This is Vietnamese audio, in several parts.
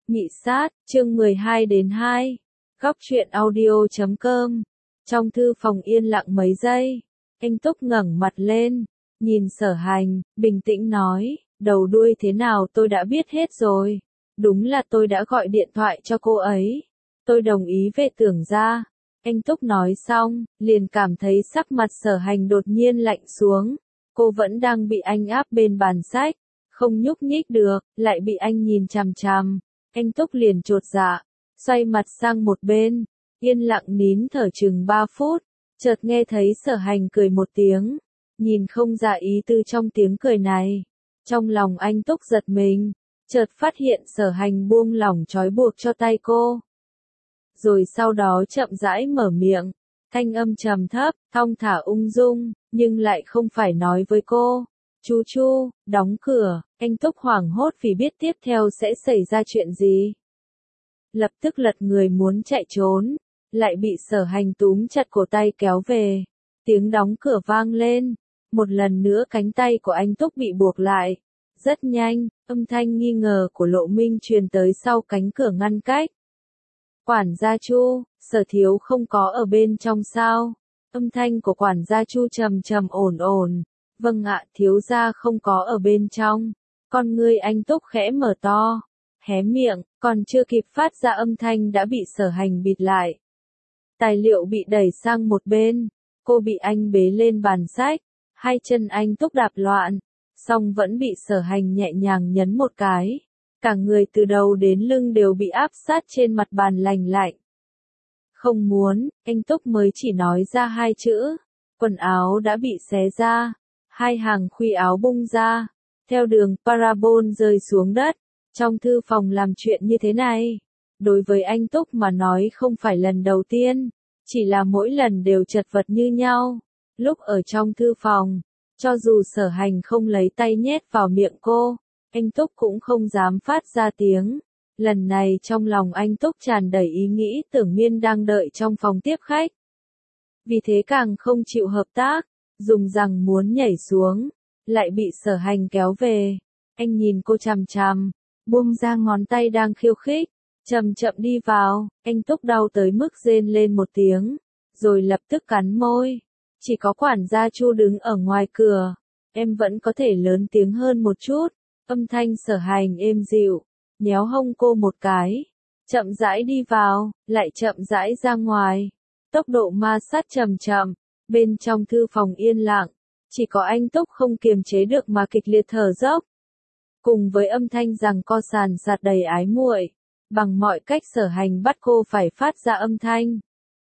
Nhị sát, chương 12-2. Góc truyện audio.com. Trong thư phòng yên lặng mấy giây, anh Túc ngẩng mặt lên, nhìn Sở Hành, bình tĩnh nói, đầu đuôi thế nào tôi đã biết hết rồi. Đúng là tôi đã gọi điện thoại cho cô ấy. Tôi đồng ý về Tưởng gia. Anh Túc nói xong, liền cảm thấy sắc mặt Sở Hành đột nhiên lạnh xuống. Cô vẫn đang bị anh áp bên bàn sách, không nhúc nhích được, lại bị anh nhìn chằm chằm. Anh Túc liền chột dạ, xoay mặt sang một bên, yên lặng nín thở chừng 3 phút, chợt nghe thấy Sở Hành cười một tiếng, nhìn không ra ý tư trong tiếng cười này. Trong lòng anh Túc giật mình, chợt phát hiện Sở Hành buông lỏng trói buộc cho tay cô. Rồi sau đó chậm rãi mở miệng, thanh âm trầm thấp, thong thả ung dung, nhưng lại không phải nói với cô. Chu Chu, đóng cửa. Anh Túc hoảng hốt vì biết tiếp theo sẽ xảy ra chuyện gì. Lập tức lật người muốn chạy trốn, lại bị Sở Hành túm chặt cổ tay kéo về. Tiếng đóng cửa vang lên, một lần nữa cánh tay của anh Túc bị buộc lại. Rất nhanh, âm thanh nghi ngờ của Lộ Minh truyền tới sau cánh cửa ngăn cách. Quản gia Chu, Sở thiếu không có ở bên trong sao? Âm thanh của quản gia Chu trầm trầm ổn ổn. Vâng ạ, thiếu gia không có ở bên trong. Con ngươi anh Túc khẽ mở to, hé miệng, còn chưa kịp phát ra âm thanh đã bị Sở Hành bịt lại. Tài liệu bị đẩy sang một bên, cô bị anh bế lên bàn sách, hai chân anh Túc đạp loạn, song vẫn bị Sở Hành nhẹ nhàng nhấn một cái. Cả người từ đầu đến lưng đều bị áp sát trên mặt bàn lành lạnh. Không muốn, anh Túc mới chỉ nói ra hai chữ, quần áo đã bị xé ra, hai hàng khuy áo bung ra. Theo đường parabol rơi xuống đất, trong thư phòng làm chuyện như thế này. Đối với anh Túc mà nói không phải lần đầu tiên, chỉ là mỗi lần đều chật vật như nhau. Lúc ở trong thư phòng, cho dù Sở Hành không lấy tay nhét vào miệng cô, anh Túc cũng không dám phát ra tiếng. Lần này trong lòng anh Túc tràn đầy ý nghĩ Tưởng Miên đang đợi trong phòng tiếp khách. Vì thế càng không chịu hợp tác, dùng rằng muốn nhảy xuống. Lại bị Sở Hành kéo về. Anh nhìn cô chằm chằm, buông ra ngón tay đang khiêu khích, chậm chậm đi vào. Anh Túc đau tới mức rên lên một tiếng, rồi lập tức cắn môi. Chỉ có quản gia Chu đứng ở ngoài cửa, em vẫn có thể lớn tiếng hơn một chút. Âm thanh Sở Hành êm dịu, nhéo hông cô một cái, chậm rãi đi vào, lại chậm rãi ra ngoài. Tốc độ ma sát chậm chậm, bên trong thư phòng yên lặng. Chỉ có anh Túc không kiềm chế được mà kịch liệt thở dốc. Cùng với âm thanh rằng co sàn sạt đầy ái muội, bằng mọi cách Sở Hành bắt cô phải phát ra âm thanh.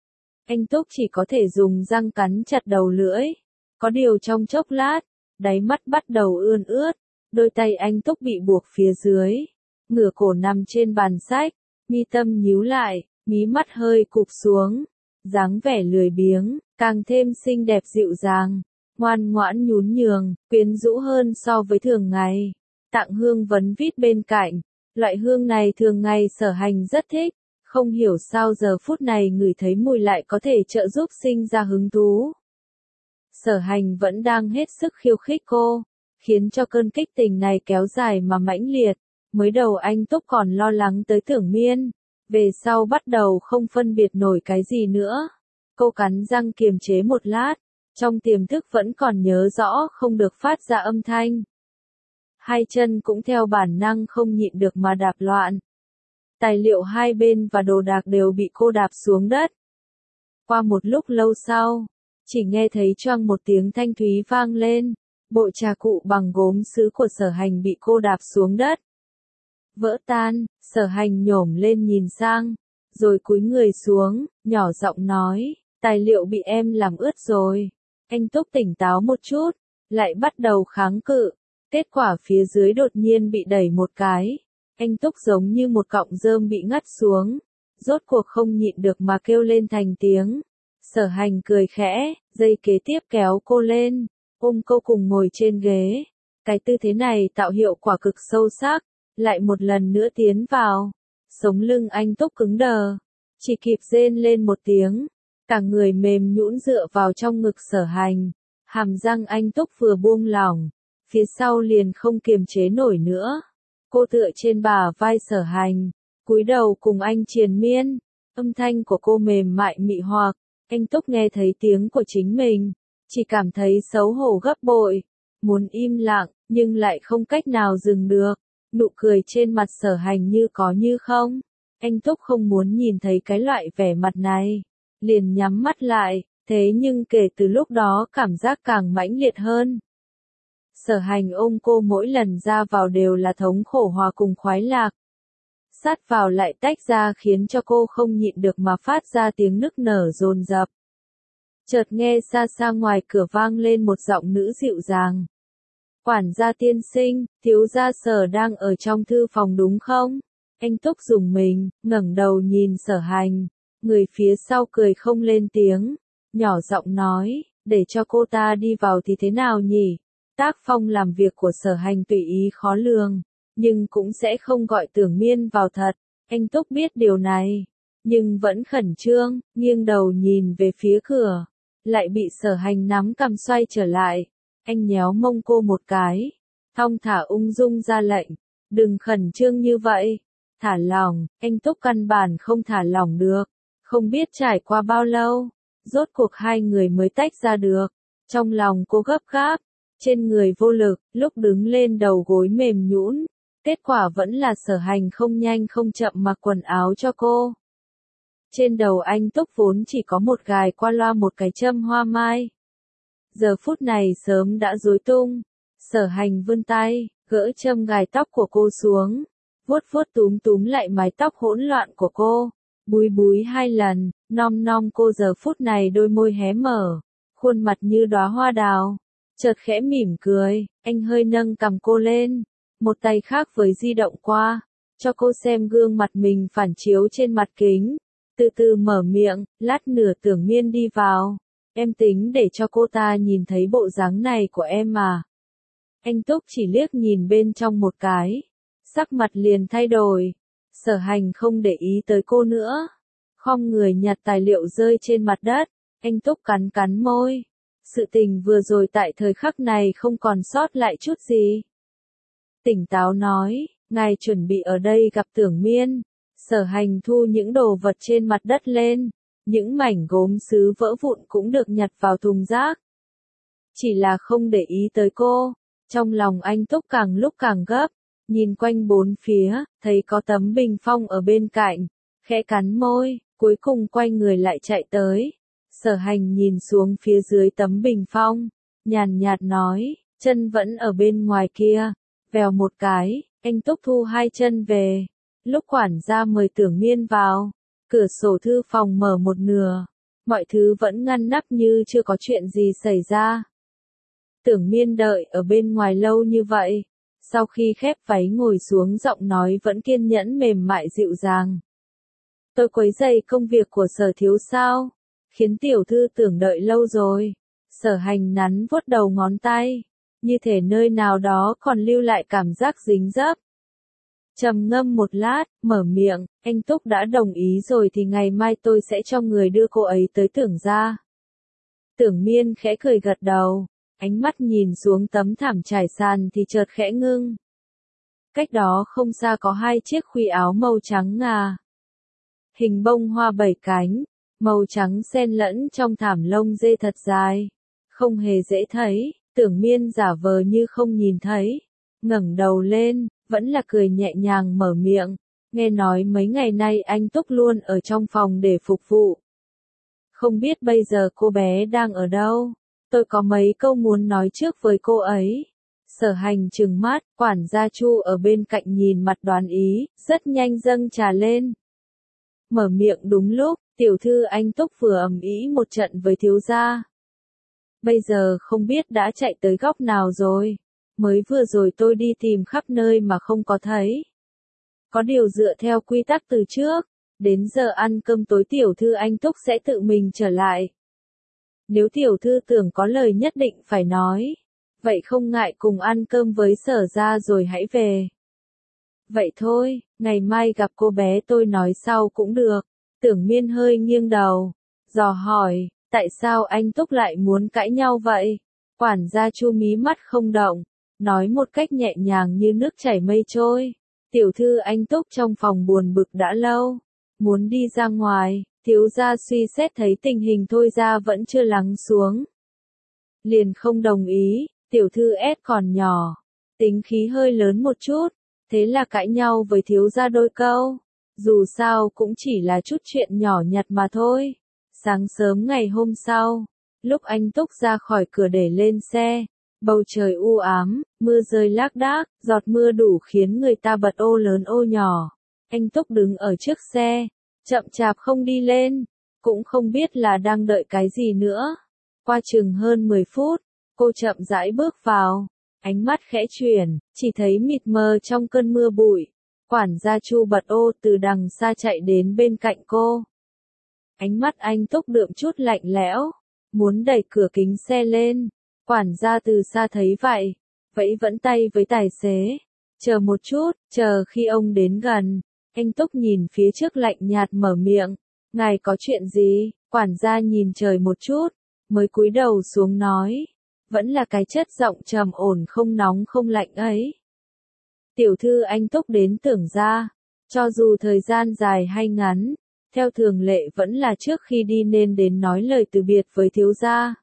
Anh Túc chỉ có thể dùng răng cắn chặt đầu lưỡi. Có điều trong chốc lát, đáy mắt bắt đầu ươn ướt, đôi tay anh Túc bị buộc phía dưới, ngửa cổ nằm trên bàn sách, mi tâm nhíu lại, mí mắt hơi cụp xuống, dáng vẻ lười biếng, càng thêm xinh đẹp dịu dàng. Ngoan ngoãn nhún nhường, quyến rũ hơn so với thường ngày. Tặng hương vấn vít bên cạnh. Loại hương này thường ngày Sở Hành rất thích. Không hiểu sao giờ phút này ngửi thấy mùi lại có thể trợ giúp sinh ra hứng thú. Sở Hành vẫn đang hết sức khiêu khích cô, khiến cho cơn kích tình này kéo dài mà mãnh liệt. Mới đầu anh Túc còn lo lắng tới Tưởng Miên, về sau bắt đầu không phân biệt nổi cái gì nữa. Cô cắn răng kiềm chế một lát. Trong tiềm thức vẫn còn nhớ rõ không được phát ra âm thanh. Hai chân cũng theo bản năng không nhịn được mà đạp loạn. Tài liệu hai bên và đồ đạc đều bị cô đạp xuống đất. Qua một lúc lâu sau, chỉ nghe thấy choang một tiếng thanh thúy vang lên. Bộ trà cụ bằng gốm sứ của Sở Hành bị cô đạp xuống đất. Vỡ tan, Sở Hành nhổm lên nhìn sang, rồi cúi người xuống, nhỏ giọng nói, tài liệu bị em làm ướt rồi. Anh Túc tỉnh táo một chút, lại bắt đầu kháng cự. Kết quả phía dưới đột nhiên bị đẩy một cái. Anh Túc giống như một cọng rơm bị ngắt xuống. Rốt cuộc không nhịn được mà kêu lên thành tiếng. Sở Hành cười khẽ, giây kế tiếp kéo cô lên, ôm cô cùng ngồi trên ghế. Cái tư thế này tạo hiệu quả cực sâu sắc, lại một lần nữa tiến vào. Sống lưng anh Túc cứng đờ, chỉ kịp rên lên một tiếng. Cả người mềm nhũn dựa vào trong ngực Sở Hành, hàm răng anh Túc vừa buông lỏng, phía sau liền không kiềm chế nổi nữa. Cô tựa trên bả vai Sở Hành, cúi đầu cùng anh triền miên. Âm thanh của cô mềm mại mị hoặc, anh Túc nghe thấy tiếng của chính mình, chỉ cảm thấy xấu hổ gấp bội, muốn im lặng, nhưng lại không cách nào dừng được. Nụ cười trên mặt Sở Hành như có như không. Anh Túc không muốn nhìn thấy cái loại vẻ mặt này, liền nhắm mắt lại, thế nhưng kể từ lúc đó cảm giác càng mãnh liệt hơn. Sở Hành ôm cô mỗi lần ra vào đều là thống khổ hòa cùng khoái lạc. Sát vào lại tách ra khiến cho cô không nhịn được mà phát ra tiếng nức nở dồn dập. Chợt nghe xa xa ngoài cửa vang lên một giọng nữ dịu dàng. Quản gia tiên sinh, thiếu gia Sở đang ở trong thư phòng đúng không? Anh Túc rùng mình, ngẩng đầu nhìn Sở Hành, người phía sau cười không lên tiếng, nhỏ giọng nói, để cho cô ta đi vào thì thế nào nhỉ? Tác phong làm việc của Sở Hành tùy ý khó lường, nhưng cũng sẽ không gọi Tưởng Miên vào thật. Anh Túc biết điều này, nhưng vẫn khẩn trương, nghiêng đầu nhìn về phía cửa, lại bị Sở Hành nắm cằm xoay trở lại. Anh nhéo mông cô một cái, thong thả ung dung ra lệnh, đừng khẩn trương như vậy, thả lỏng. Anh Túc căn bản không thả lỏng được, không biết trải qua bao lâu, rốt cuộc hai người mới tách ra được. Trong lòng cô gấp gáp, trên người vô lực, lúc đứng lên đầu gối mềm nhũn, kết quả vẫn là Sở Hành không nhanh không chậm mặc quần áo cho cô. Trên đầu anh Túc vốn chỉ có một gài qua loa một cái châm hoa mai. Giờ phút này sớm đã rối tung. Sở Hành vươn tay, gỡ châm gài tóc của cô xuống, vuốt vuốt túm túm lại mái tóc hỗn loạn của cô, búi búi hai lần, nom nom cô. Giờ phút này đôi môi hé mở, khuôn mặt như đóa hoa đào, chợt khẽ mỉm cười. Anh hơi nâng cằm cô lên, một tay khác với di động qua, cho cô xem gương mặt mình phản chiếu trên mặt kính, từ từ mở miệng, lát nữa Tưởng Miên đi vào. Em tính để cho cô ta nhìn thấy bộ dáng này của em mà. Anh Túc chỉ liếc nhìn bên trong một cái, sắc mặt liền thay đổi. Sở Hành không để ý tới cô nữa, khom người nhặt tài liệu rơi trên mặt đất. Anh Túc cắn cắn môi. Sự tình vừa rồi tại thời khắc này không còn sót lại chút gì. Tỉnh táo nói, ngài chuẩn bị ở đây gặp Tưởng Miên. Sở Hành thu những đồ vật trên mặt đất lên. Những mảnh gốm sứ vỡ vụn cũng được nhặt vào thùng rác. Chỉ là không để ý tới cô. Trong lòng anh Túc càng lúc càng gấp. Nhìn quanh bốn phía, thấy có tấm bình phong ở bên cạnh. Khẽ cắn môi, cuối cùng quay người lại chạy tới. Sở Hành nhìn xuống phía dưới tấm bình phong. Nhàn nhạt nói, chân vẫn ở bên ngoài kia. Vèo một cái, anh Túc thu hai chân về. Lúc quản gia mời Tưởng Miên vào, cửa sổ thư phòng mở một nửa, mọi thứ vẫn ngăn nắp như chưa có chuyện gì xảy ra. Tưởng Miên đợi ở bên ngoài lâu như vậy, sau khi khép váy ngồi xuống giọng nói vẫn kiên nhẫn mềm mại dịu dàng. Tôi quấy rầy công việc của Sở thiếu sao, khiến tiểu thư Tưởng đợi lâu rồi. Sở Hành nắn vuốt đầu ngón tay, như thể nơi nào đó còn lưu lại cảm giác dính dấp. Trầm ngâm một lát, mở miệng, anh Túc đã đồng ý rồi thì ngày mai tôi sẽ cho người đưa cô ấy tới Tưởng gia. Tưởng Miên khẽ cười gật đầu, ánh mắt nhìn xuống tấm thảm trải sàn thì chợt khẽ ngưng. Cách đó không xa có hai chiếc khuy áo màu trắng ngà. Hình bông hoa bảy cánh, màu trắng xen lẫn trong thảm lông dê thật dài. Không hề dễ thấy, Tưởng Miên giả vờ như không nhìn thấy. Ngẩng đầu lên, vẫn là cười nhẹ nhàng mở miệng. Nghe nói mấy ngày nay anh Túc luôn ở trong phòng để phục vụ. Không biết bây giờ cô bé đang ở đâu? Tôi có mấy câu muốn nói trước với cô ấy. Sở Hành trừng mắt, quản gia Chu ở bên cạnh nhìn mặt đoán ý, rất nhanh dâng trà lên. Mở miệng đúng lúc, tiểu thư anh Túc vừa ầm ĩ một trận với thiếu gia. Bây giờ không biết đã chạy tới góc nào rồi. Mới vừa rồi tôi đi tìm khắp nơi mà không có thấy. Có điều dựa theo quy tắc từ trước, đến giờ ăn cơm tối tiểu thư anh Túc sẽ tự mình trở lại. Nếu tiểu thư tưởng có lời nhất định phải nói, vậy không ngại cùng ăn cơm với Sở gia rồi hãy về. Vậy thôi, ngày mai gặp cô bé tôi nói sau cũng được. Tưởng Miên hơi nghiêng đầu, dò hỏi, tại sao anh Túc lại muốn cãi nhau vậy? Quản gia Chu mí mắt không động, nói một cách nhẹ nhàng như nước chảy mây trôi. Tiểu thư Anh Túc trong phòng buồn bực đã lâu, muốn đi ra ngoài, thiếu gia suy xét thấy tình hình Thôi gia vẫn chưa lắng xuống. Liền không đồng ý, tiểu thư S còn nhỏ, tính khí hơi lớn một chút, thế là cãi nhau với thiếu gia đôi câu. Dù sao cũng chỉ là chút chuyện nhỏ nhặt mà thôi. Sáng sớm ngày hôm sau, lúc anh Túc ra khỏi cửa để lên xe, bầu trời u ám, mưa rơi lác đác, giọt mưa đủ khiến người ta bật ô lớn ô nhỏ. Anh Túc đứng ở trước xe, chậm chạp không đi lên, cũng không biết là đang đợi cái gì nữa. Qua chừng hơn 10 phút, cô chậm rãi bước vào, ánh mắt khẽ chuyển, chỉ thấy mịt mờ trong cơn mưa bụi. Quản gia Chu bật ô từ đằng xa chạy đến bên cạnh cô. Ánh mắt anh Túc đượm chút lạnh lẽo, muốn đẩy cửa kính xe lên. Quản gia từ xa thấy vậy, vẫy vẫy tay với tài xế. Chờ một chút, chờ khi ông đến gần. Anh Túc nhìn phía trước lạnh nhạt mở miệng. Ngài có chuyện gì? Quản gia nhìn trời một chút, mới cúi đầu xuống nói. Vẫn là cái chất giọng trầm ổn không nóng không lạnh ấy. Tiểu thư Anh Túc đến Tưởng gia, cho dù thời gian dài hay ngắn, theo thường lệ vẫn là trước khi đi nên đến nói lời từ biệt với thiếu gia.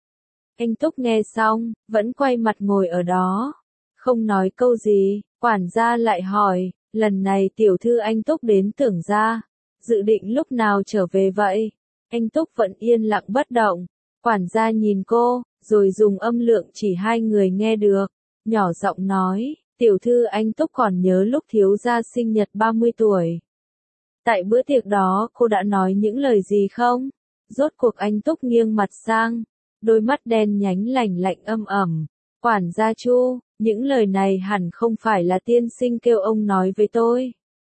Anh Túc nghe xong, vẫn quay mặt ngồi ở đó, không nói câu gì. Quản gia lại hỏi, lần này tiểu thư Anh Túc đến Tưởng gia, dự định lúc nào trở về vậy? Anh Túc vẫn yên lặng bất động. Quản gia nhìn cô, rồi dùng âm lượng chỉ hai người nghe được, nhỏ giọng nói. Tiểu thư Anh Túc còn nhớ lúc thiếu gia sinh nhật 30 tuổi. Tại bữa tiệc đó cô đã nói những lời gì không? Rốt cuộc Anh Túc nghiêng mặt sang, đôi mắt đen nhánh lạnh lạnh âm ẩm. Quản gia Chu, những lời này hẳn không phải là tiên sinh kêu ông nói với tôi.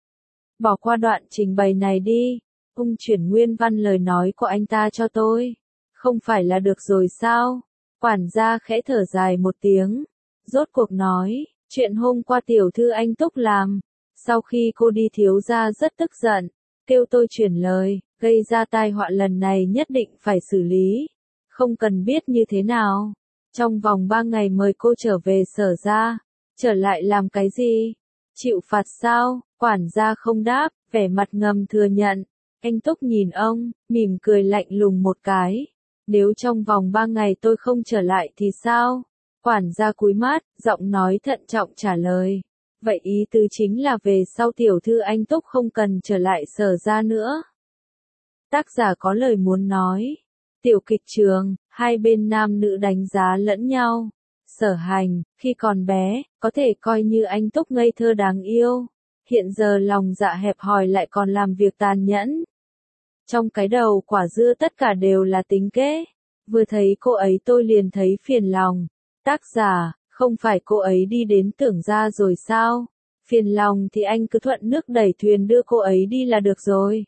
Bỏ qua đoạn trình bày này đi, ông chuyển nguyên văn lời nói của anh ta cho tôi. Không phải là được rồi sao? Quản gia khẽ thở dài một tiếng, rốt cuộc nói. Chuyện hôm qua tiểu thư Anh Túc làm, sau khi cô đi thiếu gia rất tức giận, kêu tôi chuyển lời, gây ra tai họa lần này nhất định phải xử lý, không cần biết như thế nào. Trong vòng 3 ngày mời cô trở về Sở gia, trở lại làm cái gì? Chịu phạt sao? Quản gia không đáp, vẻ mặt ngầm thừa nhận. Anh Túc nhìn ông, mỉm cười lạnh lùng một cái. Nếu trong vòng 3 ngày tôi không trở lại thì sao? Quản gia cúi mắt, giọng nói thận trọng trả lời. Vậy ý tứ chính là về sau tiểu thư Anh Túc không cần trở lại Sở gia nữa. Tác giả có lời muốn nói. Tiểu kịch trường, hai bên nam nữ đánh giá lẫn nhau. Sở Hành, khi còn bé, có thể coi như Anh Túc ngây thơ đáng yêu. Hiện giờ lòng dạ hẹp hòi lại còn làm việc tàn nhẫn. Trong cái đầu quả dưa tất cả đều là tính kế. Vừa thấy cô ấy tôi liền thấy phiền lòng. Tác giả, không phải cô ấy đi đến Tưởng gia rồi sao? Phiền lòng thì anh cứ thuận nước đẩy thuyền đưa cô ấy đi là được rồi.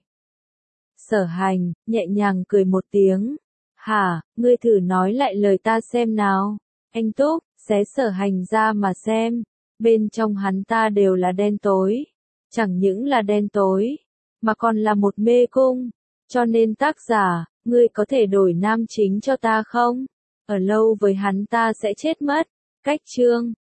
Sở Hành, nhẹ nhàng cười một tiếng. Hả, ngươi thử nói lại lời ta xem nào. Anh Túc, xé Sở Hành ra mà xem. Bên trong hắn ta đều là đen tối. Chẳng những là đen tối, mà còn là một mê cung. Cho nên tác giả, ngươi có thể đổi nam chính cho ta không? Ở lâu với hắn ta sẽ chết mất. Cách chương